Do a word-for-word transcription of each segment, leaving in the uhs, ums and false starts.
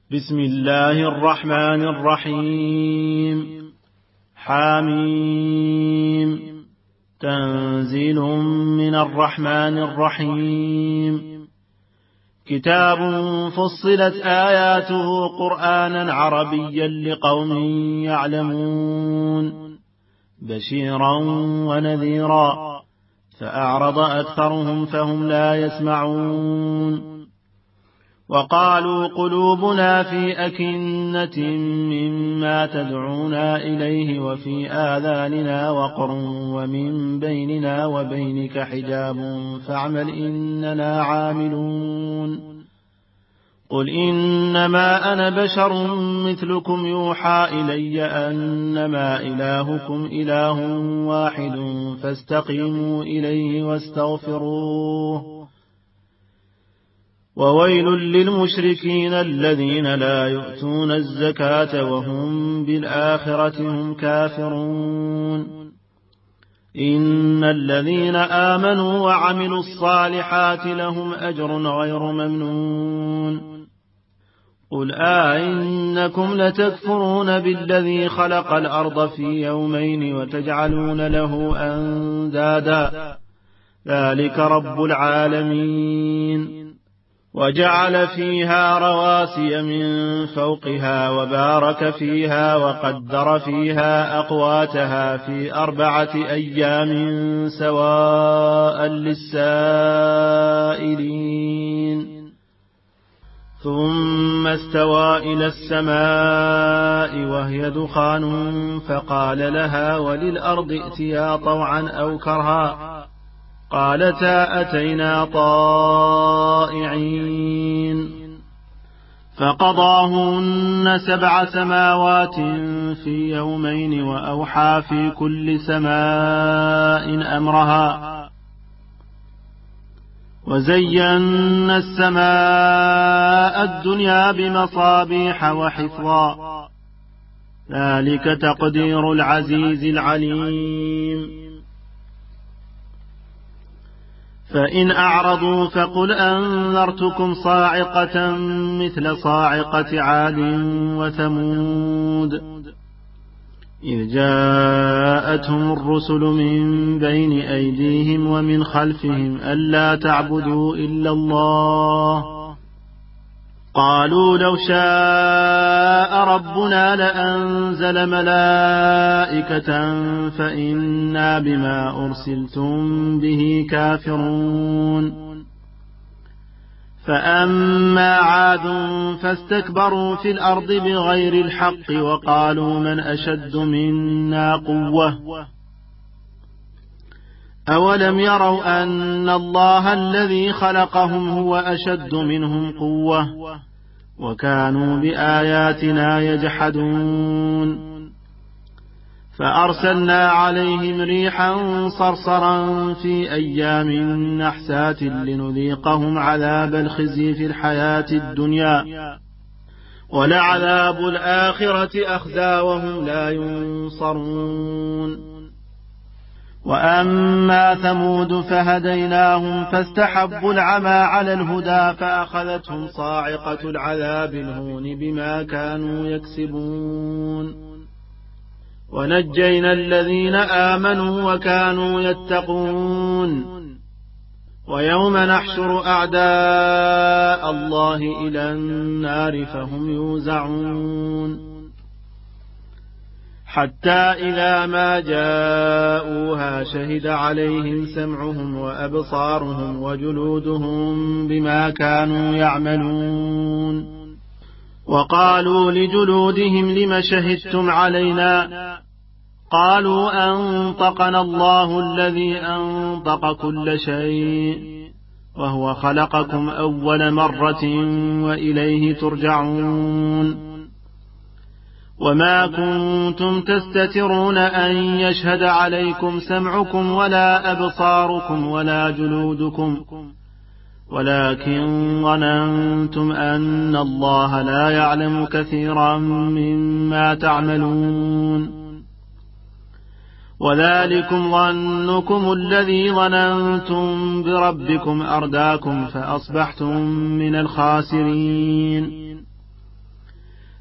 بسم الله الرحمن الرحيم. حاميم. تنزيل من الرحمن الرحيم. كتاب فصلت آياته قرآنا عربيا لقوم يعلمون بشيرا ونذيرا فأعرض أكثرهم فهم لا يسمعون. وقالوا قلوبنا في أكنة مما تدعونا إليه وفي آذاننا وقر ومن بيننا وبينك حجاب فاعمل إننا عاملون. قل إنما أنا بشر مثلكم يوحى إلي أنما إلهكم إله واحد فاستقيموا إليه واستغفروه. وويل للمشركين الذين لا يؤتون الزكاة وهم بالآخرة هم كافرون. إن الذين آمنوا وعملوا الصالحات لهم أجر غير ممنون. قل آئنكم لتكفرون بالذي خلق الأرض في يومين وتجعلون له أندادا ذلك رب العالمين. وجعل فيها رواسي من فوقها وبارك فيها وقدر فيها أقواتها في أربعة أيام سواء للسائلين. ثم استوى إلى السماء وهي دخان فقال لها وللأرض ائتيا طوعا أو كرها قالتا أتينا طائعين. فقضاهن سبع سماوات في يومين وأوحى في كل سماء أمرها وزينا السماء الدنيا بمصابيح وحفظا ذلك تقدير العزيز العليم. فإن أعرضوا فقل أنذرتكم صاعقة مثل صاعقة عاد وثمود إذ جاءتهم الرسل من بين أيديهم ومن خلفهم ألا تعبدوا إلا الله قالوا لو شاء ربنا لأنزل ملائكة فإنا بما أرسلتم به كافرون. فأما عاد فاستكبروا في الأرض بغير الحق وقالوا من أشد منا قوة أولم يروا أن الله الذي خلقهم هو أشد منهم قوة وكانوا بآياتنا يجحدون. فأرسلنا عليهم ريحا صرصرا في أيام نحسات لنذيقهم عذاب الخزي في الحياة الدنيا ولعذاب الآخرة أخزى وهم لا ينصرون. وأما ثمود فهديناهم فاستحبوا العمى على الهدى فأخذتهم صاعقة العذاب الهون بما كانوا يكسبون. ونجينا الذين آمنوا وكانوا يتقون. ويوم نحشر أعداء الله إلى النار فهم يوزعون حتى إذا ما جاءوها شهد عليهم سمعهم وأبصارهم وجلودهم بما كانوا يعملون. وقالوا لجلودهم لم شهدتم علينا قالوا أنطقنا الله الذي أنطق كل شيء وهو خلقكم أول مرة وإليه ترجعون. وما كنتم تستترون أن يشهد عليكم سمعكم ولا أبصاركم ولا جلودكم ولكن ظننتم أن الله لا يعلم كثيرا مما تعملون. وذلكم ظنكم الذي ظننتم بربكم أرداكم فأصبحتم من الخاسرين.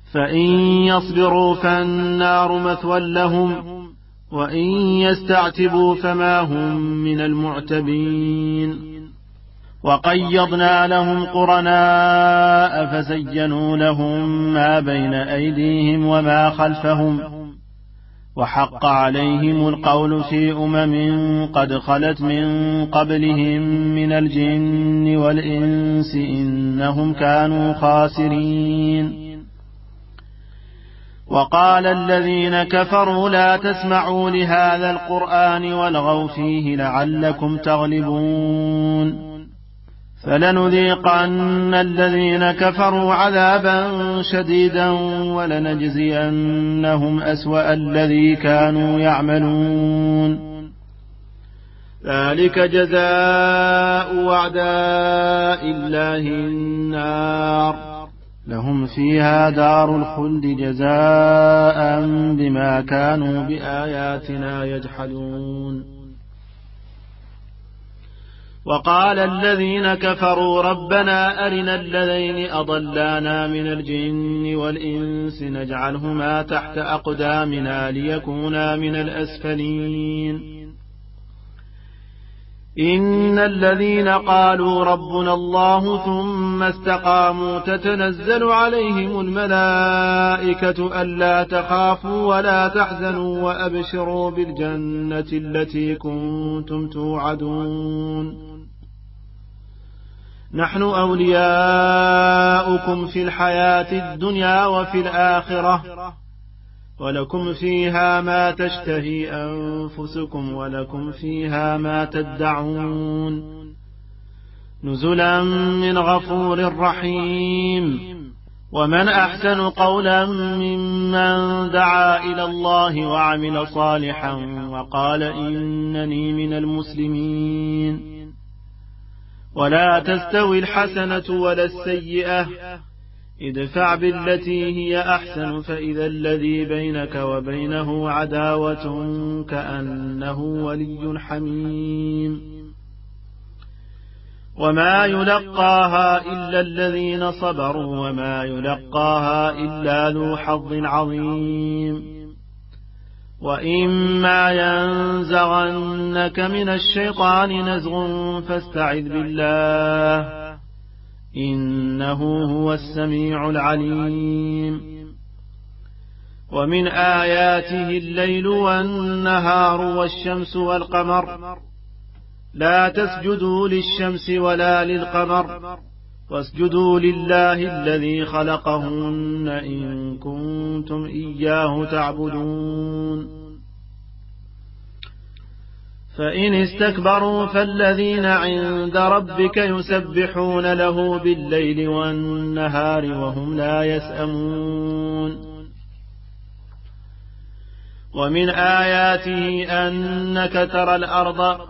فإن يصبروا فالنار مثوى لهم وإن يستعتبوا فما هم من المعتبين. وقيضنا لهم قرناء فزينوا لهم ما بين أيديهم وما خلفهم وحق عليهم القول في أمم قد خلت من قبلهم من الجن والإنس إنهم كانوا خاسرين. وقال الذين كفروا لا تسمعوا لهذا القرآن والغوا فيه لعلكم تغلبون. فلنذيقن الذين كفروا عذابا شديدا ولنجزينهم أسوأ الذي كانوا يعملون. ذلك جزاء أعداء الله النار لهم فيها دار الخلد جزاء بما كانوا بآياتنا يجحدون. وقال الذين كفروا ربنا أرنا الذين أضلانا من الجن والإنس نجعلهما تحت أقدامنا ليكونا من الأسفلين. إن الذين قالوا ربنا الله ثم استقاموا تتنزل عليهم الملائكة ألا تخافوا ولا تحزنوا وأبشروا بالجنة التي كنتم توعدون. نحن أولياؤكم في الحياة الدنيا وفي الآخرة ولكم فيها ما تشتهي أنفسكم ولكم فيها ما تدعون نزلا من غفور رحيم. ومن أحسن قولا ممن دعا إلى الله وعمل صالحا وقال إنني من المسلمين. ولا تستوي الحسنة ولا السيئة ادفع بالتي هي أحسن فإذا الذي بينك وبينه عداوة كأنه ولي حميم. وما يلقاها إلا الذين صبروا وما يلقاها إلا ذو حظ عظيم. وإما ينزغنك من الشيطان نزغ فاستعذ بالله إنه هو السميع العليم. ومن آياته الليل والنهار والشمس والقمر لا تسجدوا للشمس ولا للقمر واسجدوا لله الذي خلقهن إن كنتم إياه تعبدون. فإن استكبروا فالذين عند ربك يسبحون له بالليل والنهار وهم لا يسأمون. ومن آياته أنك ترى الأرض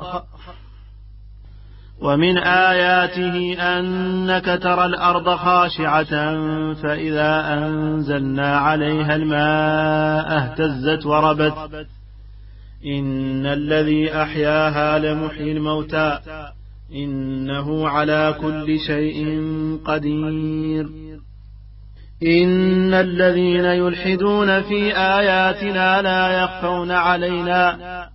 ومن آياته أنك ترى الأرض خاشعة فإذا أنزلنا عليها الماء اهتزت وربت إن الذي أحياها لمحيي الموتى إنه على كل شيء قدير. إن الذين يلحدون في آياتنا لا يخفون علينا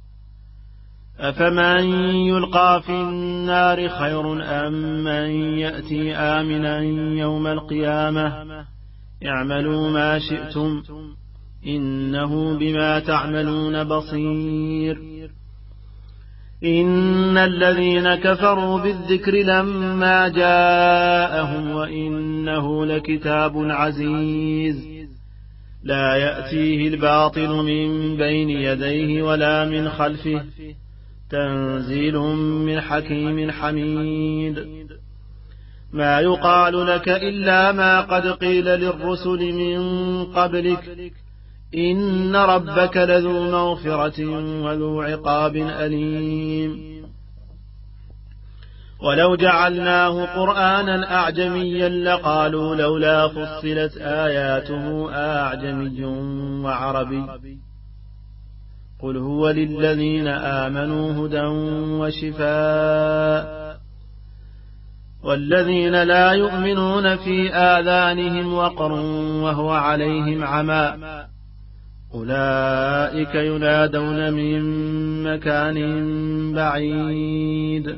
أفمن يلقى في النار خير أم من يأتي آمنا يوم القيامة اعملوا ما شئتم إنه بما تعملون بصير. إن الذين كفروا بالذكر لما جاءهم وإنه لكتاب عزيز لا يأتيه الباطل من بين يديه ولا من خلفه تنزيل من حكيم حميد. ما يقال لك إلا ما قد قيل للرسل من قبلك إن ربك لذو مغفرة وذو عقاب أليم. ولو جعلناه قرآنا أعجميا لقالوا لولا فصلت آياته أعجمي وعربي قل هو للذين آمنوا هدى وشفاء والذين لا يؤمنون في آذانهم وقر وهو عليهم عمى أولئك ينادون من مكان بعيد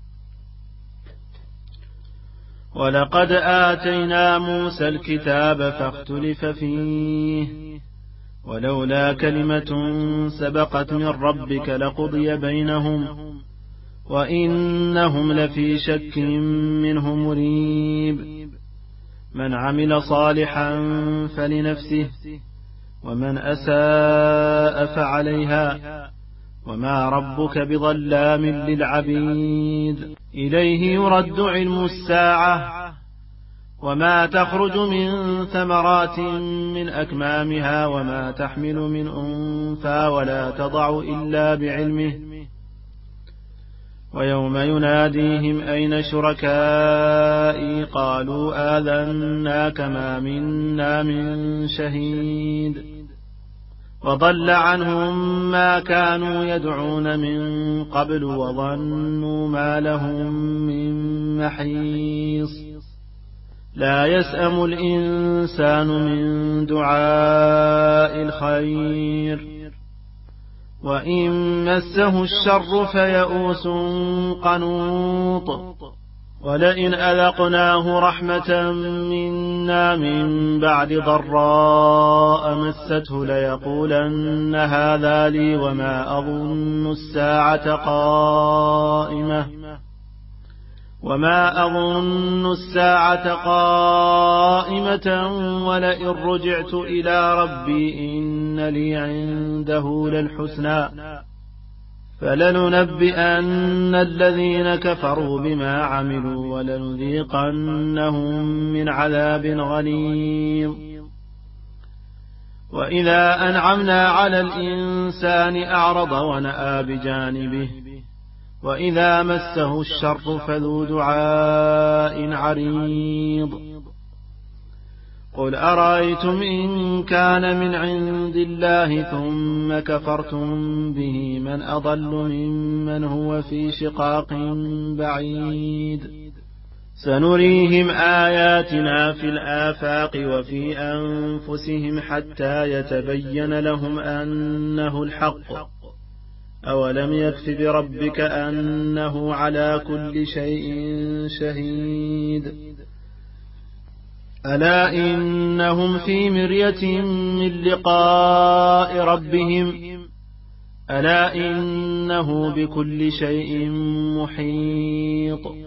ولقد آتينا موسى الكتاب فاختلف فيه ولولا كلمة سبقت من ربك لقضي بينهم وإنهم لفي شك منه مريب من عمل صالحا فلنفسه ومن أساء فعليها وما ربك بظلام للعبيد إليه يرد علم الساعة وما تخرج من ثمرات من أكمامها وما تحمل من أنثى ولا تضع إلا بعلمه ويوم يناديهم أين شركائي قالوا آذناك ما منا من شهيد وضل عنهم ما كانوا يدعون من قبل وظنوا ما لهم من محيص لا يسأم الإنسان من دعاء الخير وإن مسه الشر فيئوس قنوط ولئن أذقناه رحمة منا من بعد ضراء مسته ليقولن هذا لي وما أظن الساعة قائمة وما أظن الساعة قائمة ولئن رجعت إلى ربي إن لي عنده للحسنى فلننبئن الذين كفروا بما عملوا ولنذيقنهم من عذاب غليظ وإذا أنعمنا على الإنسان أعرض ونأى بجانبه وإذا مسه الشر فذو دعاء عريض قل أرأيتم إن كان من عند الله ثم كفرتم به من أضل ممن هو في شقاق بعيد سنريهم آياتنا في الآفاق وفي أنفسهم حتى يتبين لهم أنه الحق أولم يكف بربك أنه على كل شيء شهيد ألا إنهم في مرية من لقاء ربهم ألا إنه بكل شيء محيط